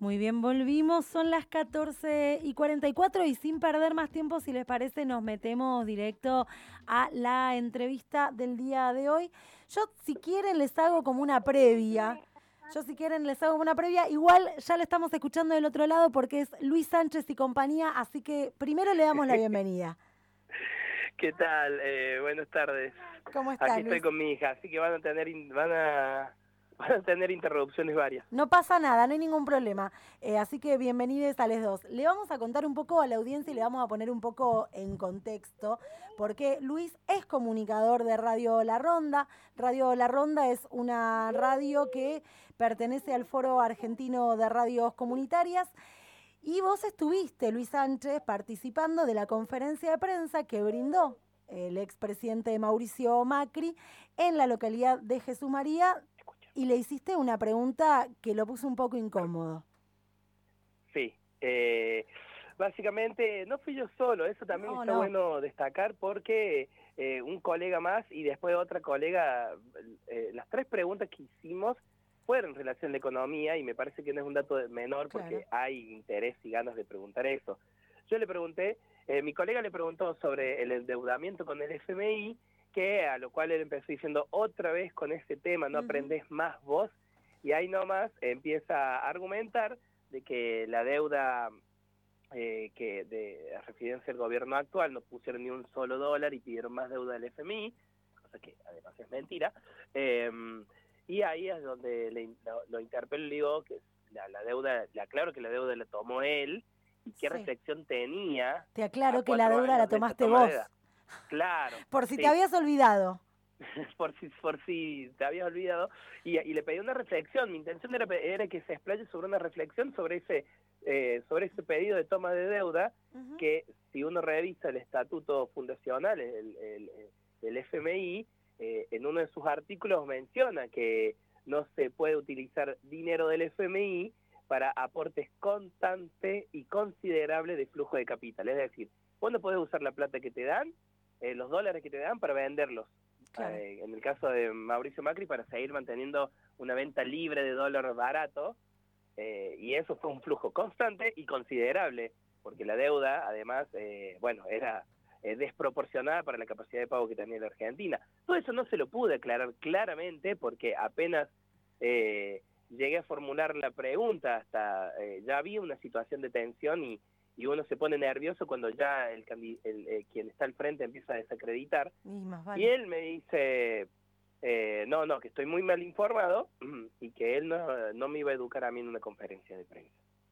Muy bien, volvimos, son las 14:44 y sin perder más tiempo, si les parece, nos metemos directo a la entrevista del día de hoy. Yo, si quieren, les hago como una previa. Igual ya le estamos escuchando del otro lado porque es Luis Sánchez y compañía, así que primero le damos la bienvenida. ¿Qué tal? Buenas tardes. ¿Cómo estás, Aquí estoy Luis? con mi hija, así que van a tener interrupciones varias. No pasa nada, no hay ningún problema. Así que bienvenidos a los dos. Le vamos a contar un poco a la audiencia y le vamos a poner un poco en contexto, porque Luis es comunicador de Radio La Ronda. Radio La Ronda es una radio que pertenece al Foro Argentino de Radios Comunitarias. Y vos estuviste, Luis Sánchez, participando de la conferencia de prensa que brindó el expresidente Mauricio Macri en la localidad de Jesús María, y le hiciste una pregunta que lo puso un poco incómodo. Sí, básicamente no fui yo solo, eso también está bueno destacar porque un colega más y después otra colega, las tres preguntas que hicimos fueron en relación a la economía y me parece que no es un dato menor porque hay interés y ganas de preguntar eso. Yo le pregunté, mi colega le preguntó sobre el endeudamiento con el FMI, que a lo cual él empezó diciendo otra vez con ese tema, no aprendés más vos, y ahí nomás empieza a argumentar de que la deuda que de referencia al gobierno actual no pusieron ni un solo dólar y pidieron más deuda del FMI, cosa que además es mentira, y ahí es donde lo interpelo y le digo que la deuda, le aclaro que la deuda la tomó él, y qué reflexión tenía. Te aclaro que la deuda la tomaste vos. Claro. Por si te habías olvidado. por si te habías olvidado. Y le pedí una reflexión. Mi intención era que se explaye sobre una reflexión sobre ese pedido de toma de deuda, que si uno revisa el estatuto fundacional, el FMI, en uno de sus artículos menciona que no se puede utilizar dinero del FMI para aportes constantes y considerables de flujo de capital. Es decir, vos no podés usar la plata que te dan, los dólares que te dan, para venderlos. En el caso de Mauricio Macri, para seguir manteniendo una venta libre de dólar barato, y eso fue un flujo constante y considerable, porque la deuda, además, era desproporcionada para la capacidad de pago que tenía la Argentina. Todo eso no se lo pude aclarar claramente, porque apenas llegué a formular la pregunta, hasta ya había una situación de tensión y uno se pone nervioso cuando ya quien está al frente empieza a desacreditar. Y él me dice, no, que estoy muy mal informado y que él no me iba a educar a mí en una conferencia de prensa.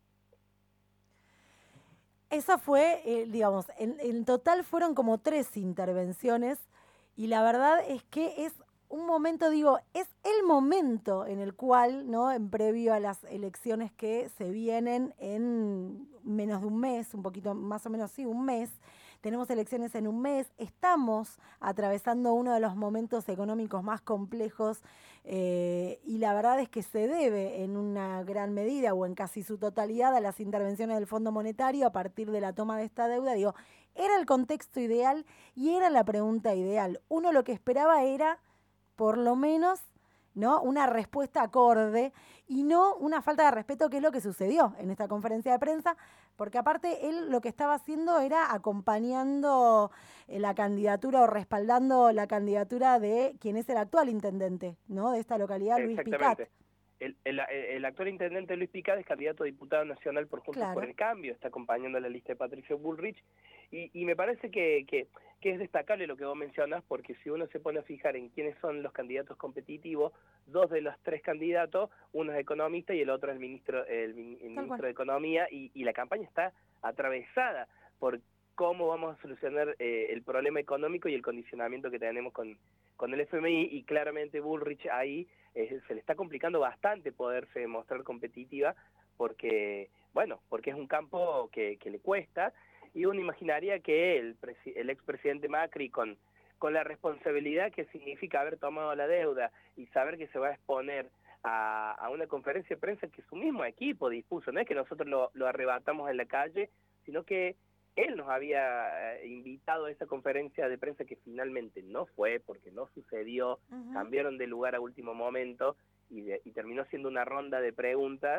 Esa fue, digamos, en total fueron como 3 intervenciones y la verdad es que es un momento, es el momento en el cual, ¿no?, en previo a las elecciones que se vienen en menos de un mes, un poquito más o menos, sí, un mes, tenemos elecciones en un mes, estamos atravesando uno de los momentos económicos más complejos y la verdad es que se debe en una gran medida o en casi su totalidad a las intervenciones del Fondo Monetario a partir de la toma de esta deuda. Era el contexto ideal y era la pregunta ideal. Uno lo que esperaba era, por lo menos, ¿no?, una respuesta acorde y no una falta de respeto, que es lo que sucedió en esta conferencia de prensa, porque aparte él lo que estaba haciendo era acompañando la candidatura o respaldando la candidatura de quien es el actual intendente, ¿no?, de esta localidad, Luis Picat. El actual intendente Luis Picat es candidato a diputado nacional por Juntos por el Cambio, está acompañando la lista de Patricio Bullrich, y me parece que es destacable lo que vos mencionas, porque si uno se pone a fijar en quiénes son los candidatos competitivos, 2 de los 3 candidatos, uno es economista y el otro es el ministro de Economía, y la campaña está atravesada por cómo vamos a solucionar el problema económico y el condicionamiento que tenemos con el FMI, y claramente Bullrich ahí se le está complicando bastante poderse demostrar competitiva, porque es un campo que le cuesta, y uno imaginaría que el expresidente Macri, con la responsabilidad que significa haber tomado la deuda y saber que se va a exponer a una conferencia de prensa que su mismo equipo dispuso, no es que nosotros lo arrebatamos en la calle, sino que él nos había invitado a esa conferencia de prensa que finalmente no fue, porque no sucedió, cambiaron de lugar a último momento y terminó siendo una ronda de preguntas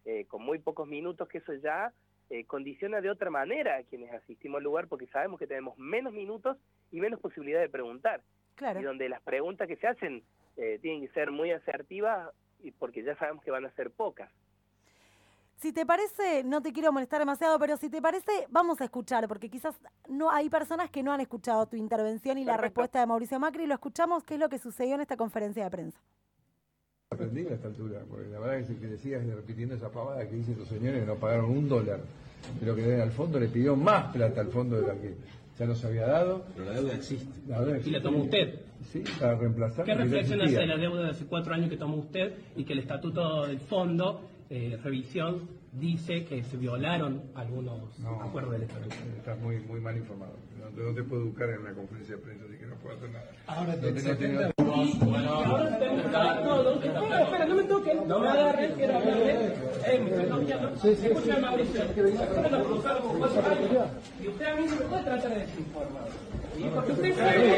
con muy pocos minutos, que eso ya condiciona de otra manera a quienes asistimos al lugar, porque sabemos que tenemos menos minutos y menos posibilidad de preguntar. Claro. Y donde las preguntas que se hacen tienen que ser muy asertivas, y porque ya sabemos que van a ser pocas. Si te parece, no te quiero molestar demasiado, pero si te parece, vamos a escuchar, porque quizás no hay personas que no han escuchado tu intervención y la respuesta de Mauricio Macri. Lo escuchamos, ¿qué es lo que sucedió en esta conferencia de prensa? Aprendí a esta altura, porque la verdad es que te decías repitiendo esa pavada que dicen los señores que no pagaron $1, pero que al fondo le pidió más plata al fondo de la que ya nos había dado. Pero la deuda existe. La deuda existe. Y la tomó usted. Sí, para reemplazar. ¿Qué reflexión hace de la deuda de hace 4 años que tomó usted y que el estatuto del fondo, revisión, dice que se violaron algunos acuerdos del estatuto? Estás muy mal informado. No te puedo educar en una conferencia de prensa, así que no puedo hacer nada. Ahora espera, no me toquen, no me agarren, quiero hablarle. Me están bloqueando. Escúchame, Mauricio. Nosotros nos cruzamos 4 años y usted a mí no me puede tratar de desinformar. Porque usted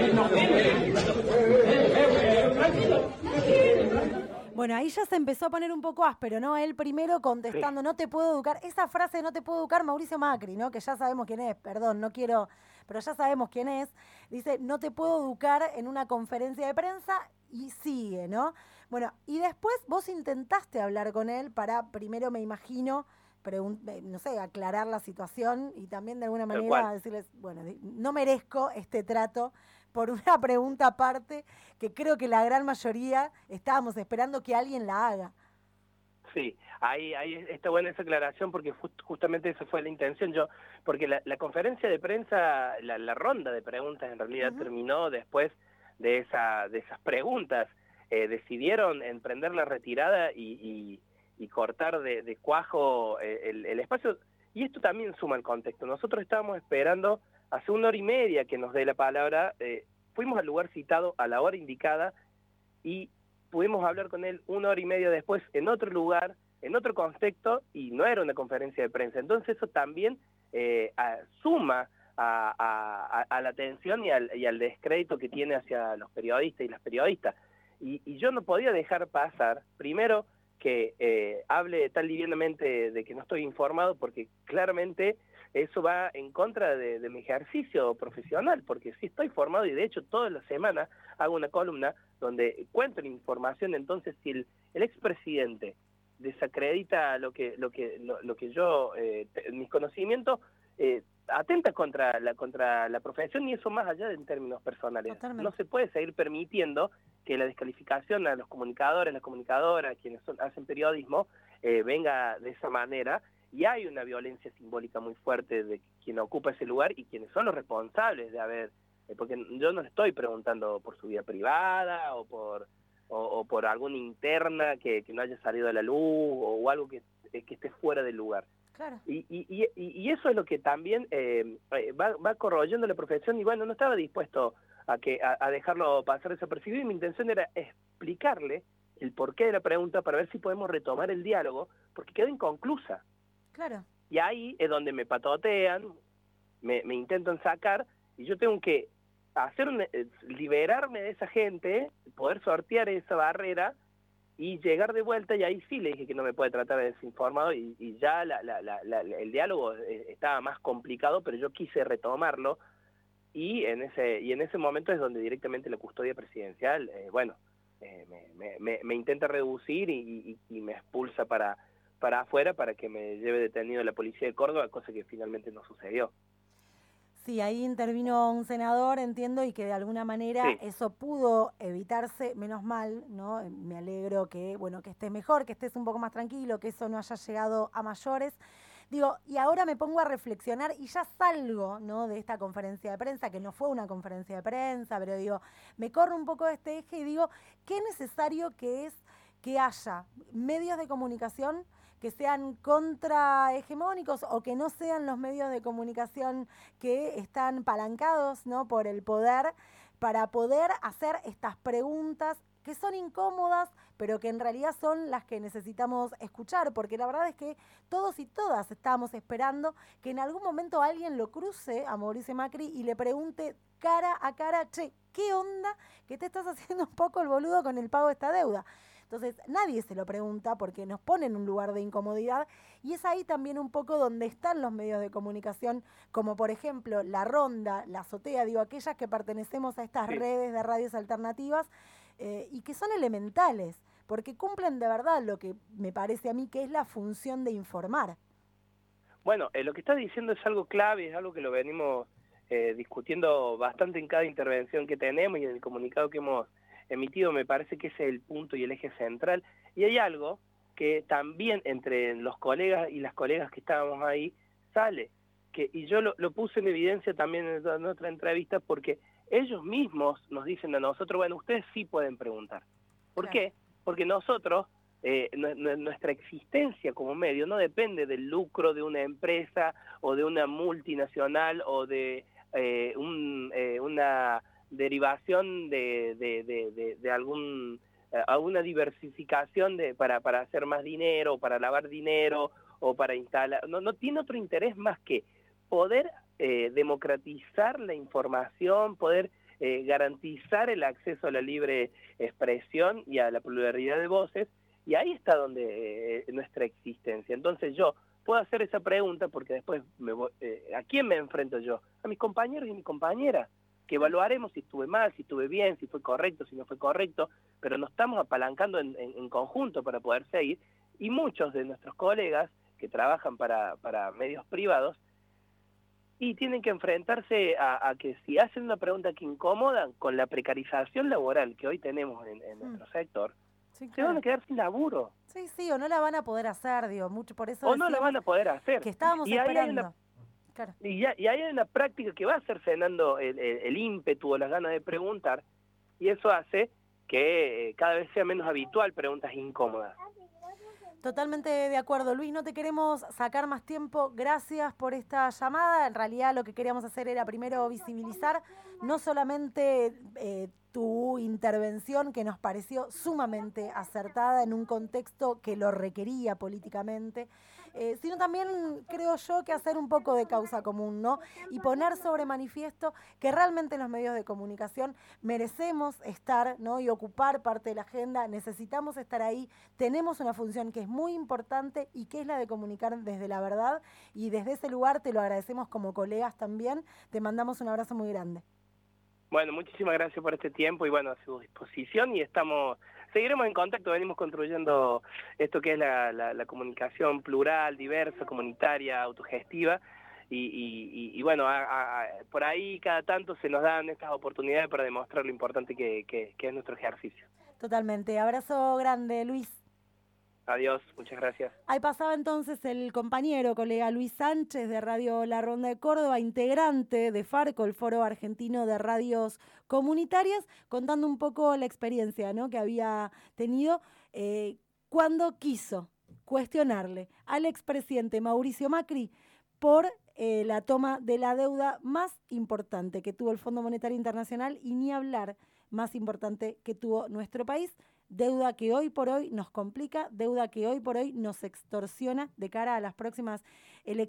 tranquilo. Bueno, ahí ya se empezó a poner un poco áspero, ¿no? Él primero contestando, no te puedo educar. Esa frase de no te puedo educar, Mauricio Macri, ¿no? Que ya sabemos quién es, perdón, no quiero, pero ya sabemos quién es. Dice, no te puedo educar en una conferencia de prensa y sigue, ¿no? Bueno, y después vos intentaste hablar con él para, primero me imagino, no sé, aclarar la situación y también de alguna manera decirles, bueno, no merezco este trato por una pregunta aparte que creo que la gran mayoría estábamos esperando que alguien la haga. Sí, ahí está buena esa aclaración porque justamente esa fue la intención. Porque la conferencia de prensa, la ronda de preguntas en realidad terminó después de esas preguntas. Decidieron emprender la retirada y cortar de cuajo el espacio, y esto también suma el contexto. Nosotros estábamos esperando hace 1 hora y media que nos dé la palabra, fuimos al lugar citado a la hora indicada y pudimos hablar con él 1 hora y media después en otro lugar, en otro contexto, y no era una conferencia de prensa. Entonces eso también suma a la atención y al descrédito que tiene hacia los periodistas y las periodistas. Y yo no podía dejar pasar, primero, que hable tan livianamente de que no estoy informado, porque claramente eso va en contra de mi ejercicio profesional, porque sí estoy formado y de hecho toda la semana hago una columna donde cuento la información. Entonces, si el expresidente desacredita lo que yo, mis conocimientos, atenta contra la profesión, y eso más allá de en términos personales. Totalmente. No se puede seguir permitiendo que la descalificación a los comunicadores, las comunicadoras, quienes hacen periodismo, venga de esa manera, y hay una violencia simbólica muy fuerte de quien ocupa ese lugar y quienes son los responsables de haber, porque yo no le estoy preguntando por su vida privada o por alguna interna que no haya salido a la luz o algo que esté fuera del lugar. Claro. Y eso es lo que también va corroyendo la profesión, y bueno, no estaba dispuesto a dejarlo pasar desapercibido, y mi intención era explicarle el porqué de la pregunta para ver si podemos retomar el diálogo, porque quedó inconclusa. Claro. Y ahí es donde me patotean, me intentan sacar, y yo tengo que liberarme de esa gente, poder sortear esa barrera y llegar de vuelta. Y ahí sí le dije que no me puede tratar de desinformado, y ya el diálogo estaba más complicado, pero yo quise retomarlo, y en ese momento es donde directamente la custodia presidencial me intenta reducir y me expulsa para afuera para que me lleve detenido la policía de Córdoba, cosa que finalmente no sucedió. Sí, ahí intervino un senador, entiendo, y que de alguna manera eso pudo evitarse, menos mal, ¿no? Me alegro que estés mejor, que estés un poco más tranquilo, que eso no haya llegado a mayores. Digo, y ahora me pongo a reflexionar y ya salgo, ¿no?, de esta conferencia de prensa, que no fue una conferencia de prensa, pero digo, me corro un poco de este eje y digo, qué necesario que es que haya medios de comunicación que sean contrahegemónicos o que no sean los medios de comunicación que están palancados, ¿no?, por el poder, para poder hacer estas preguntas que son incómodas, pero que en realidad son las que necesitamos escuchar, porque la verdad es que todos y todas estábamos esperando que en algún momento alguien lo cruce a Mauricio Macri y le pregunte cara a cara, che, ¿qué onda que te estás haciendo un poco el boludo con el pago de esta deuda? Entonces nadie se lo pregunta porque nos pone en un lugar de incomodidad y es ahí también un poco donde están los medios de comunicación, como por ejemplo La Ronda, La Azotea, digo, aquellas que pertenecemos a estas redes de radios alternativas y que son elementales, porque cumplen de verdad lo que me parece a mí que es la función de informar. Bueno, lo que estás diciendo es algo clave, es algo que lo venimos discutiendo bastante en cada intervención que tenemos y en el comunicado que hemos emitido. Me parece que ese es el punto y el eje central. Y hay algo que también entre los colegas y las colegas que estábamos ahí sale, y yo lo puse en evidencia también en otra entrevista, porque ellos mismos nos dicen a nosotros, bueno, ustedes sí pueden preguntar. ¿Por qué? Porque nosotros, nuestra existencia como medio no depende del lucro de una empresa o de una multinacional o de una derivación de alguna diversificación para hacer más dinero, para lavar dinero o para instalar. No tiene otro interés más que poder democratizar la información, poder garantizar el acceso a la libre expresión y a la pluralidad de voces, y ahí está donde nuestra existencia. Entonces yo puedo hacer esa pregunta porque después ¿a quién me enfrento yo? A mis compañeros y mis compañeras, que evaluaremos si estuve mal, si estuve bien, si fue correcto, si no fue correcto, pero nos estamos apalancando en conjunto para poder seguir, y muchos de nuestros colegas que trabajan para medios privados y tienen que enfrentarse a que si hacen una pregunta que incomodan con la precarización laboral que hoy tenemos en nuestro sector, sí, claro, se van a quedar sin laburo. Sí, o no la van a poder hacer, digo, mucho por eso. O no la van a poder hacer. Que estábamos esperando. Claro. Y hay una práctica que va cercenando el ímpetu o las ganas de preguntar, y eso hace que cada vez sea menos habitual preguntas incómodas. Totalmente de acuerdo, Luis, no te queremos sacar más tiempo, gracias por esta llamada. En realidad lo que queríamos hacer era primero visibilizar no solamente tu intervención, que nos pareció sumamente acertada en un contexto que lo requería políticamente, sino también creo yo que hacer un poco de causa común, ¿no? Y poner sobre manifiesto que realmente los medios de comunicación merecemos estar, ¿no? Y ocupar parte de la agenda, necesitamos estar ahí, tenemos una función que es muy importante y que es la de comunicar desde la verdad, y desde ese lugar te lo agradecemos como colegas también, te mandamos un abrazo muy grande. Bueno, muchísimas gracias por este tiempo y bueno, a su disposición, y seguiremos en contacto, venimos construyendo esto que es la comunicación plural, diversa, comunitaria, autogestiva, y bueno, por ahí cada tanto se nos dan estas oportunidades para demostrar lo importante que es nuestro ejercicio. Totalmente, abrazo grande, Luis. Adiós, muchas gracias. Ahí pasaba entonces el compañero, colega Luis Sánchez de Radio La Ronda de Córdoba, integrante de FARCO, el Foro Argentino de Radios Comunitarias, contando un poco la experiencia, ¿no?, que había tenido cuando quiso cuestionarle al expresidente Mauricio Macri por la toma de la deuda más importante que tuvo el Fondo Monetario Internacional, y ni hablar más importante que tuvo nuestro país. Deuda que hoy por hoy nos complica, deuda que hoy por hoy nos extorsiona de cara a las próximas elecciones.